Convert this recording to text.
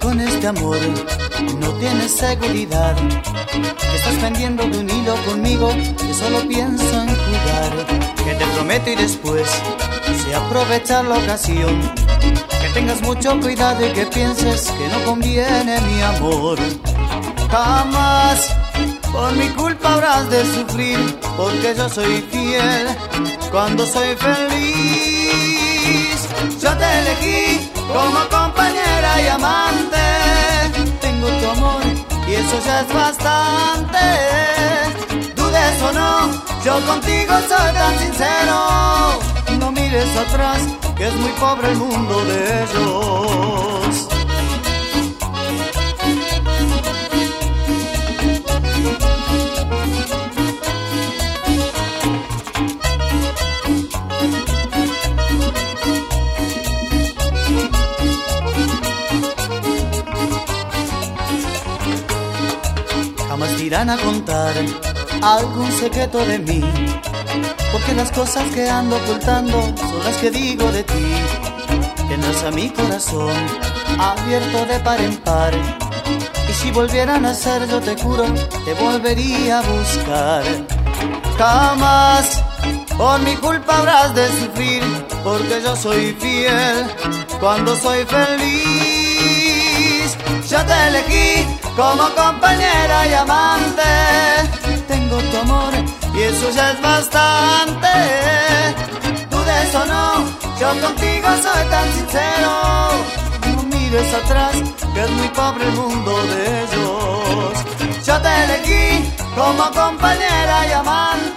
con este amor no tienes seguridad, que estás pendiendo de un hilo conmigo, que solo pienso en jugar, que te prometo y después sé aprovechar la ocasión, que tengas mucho cuidado y que pienses que no conviene mi amor. Jamás por mi culpa habrás de sufrir, porque yo soy fiel cuando soy feliz. Yo te elegí como compañera y amante, tengo tu amor y eso ya es bastante. Dudes o no, yo contigo soy tan sincero. No mires atrás, que es muy pobre el mundo de ellos. Jamás te irán a contar algún secreto de mí, porque las cosas que ando ocultando son las que digo de ti. Tendrás a mi corazón abierto de par en par, y si volvieran a ser, yo te juro, te volvería a buscar. Jamás por mi culpa habrás de sufrir, porque yo soy fiel cuando soy feliz. Yo te elegí como compañera y amante, tengo tu amor y eso ya es bastante. Dudes o no, yo contigo soy tan sincero. No mires atrás, que es muy pobre el mundo de ellos. Yo te elegí como compañera y amante,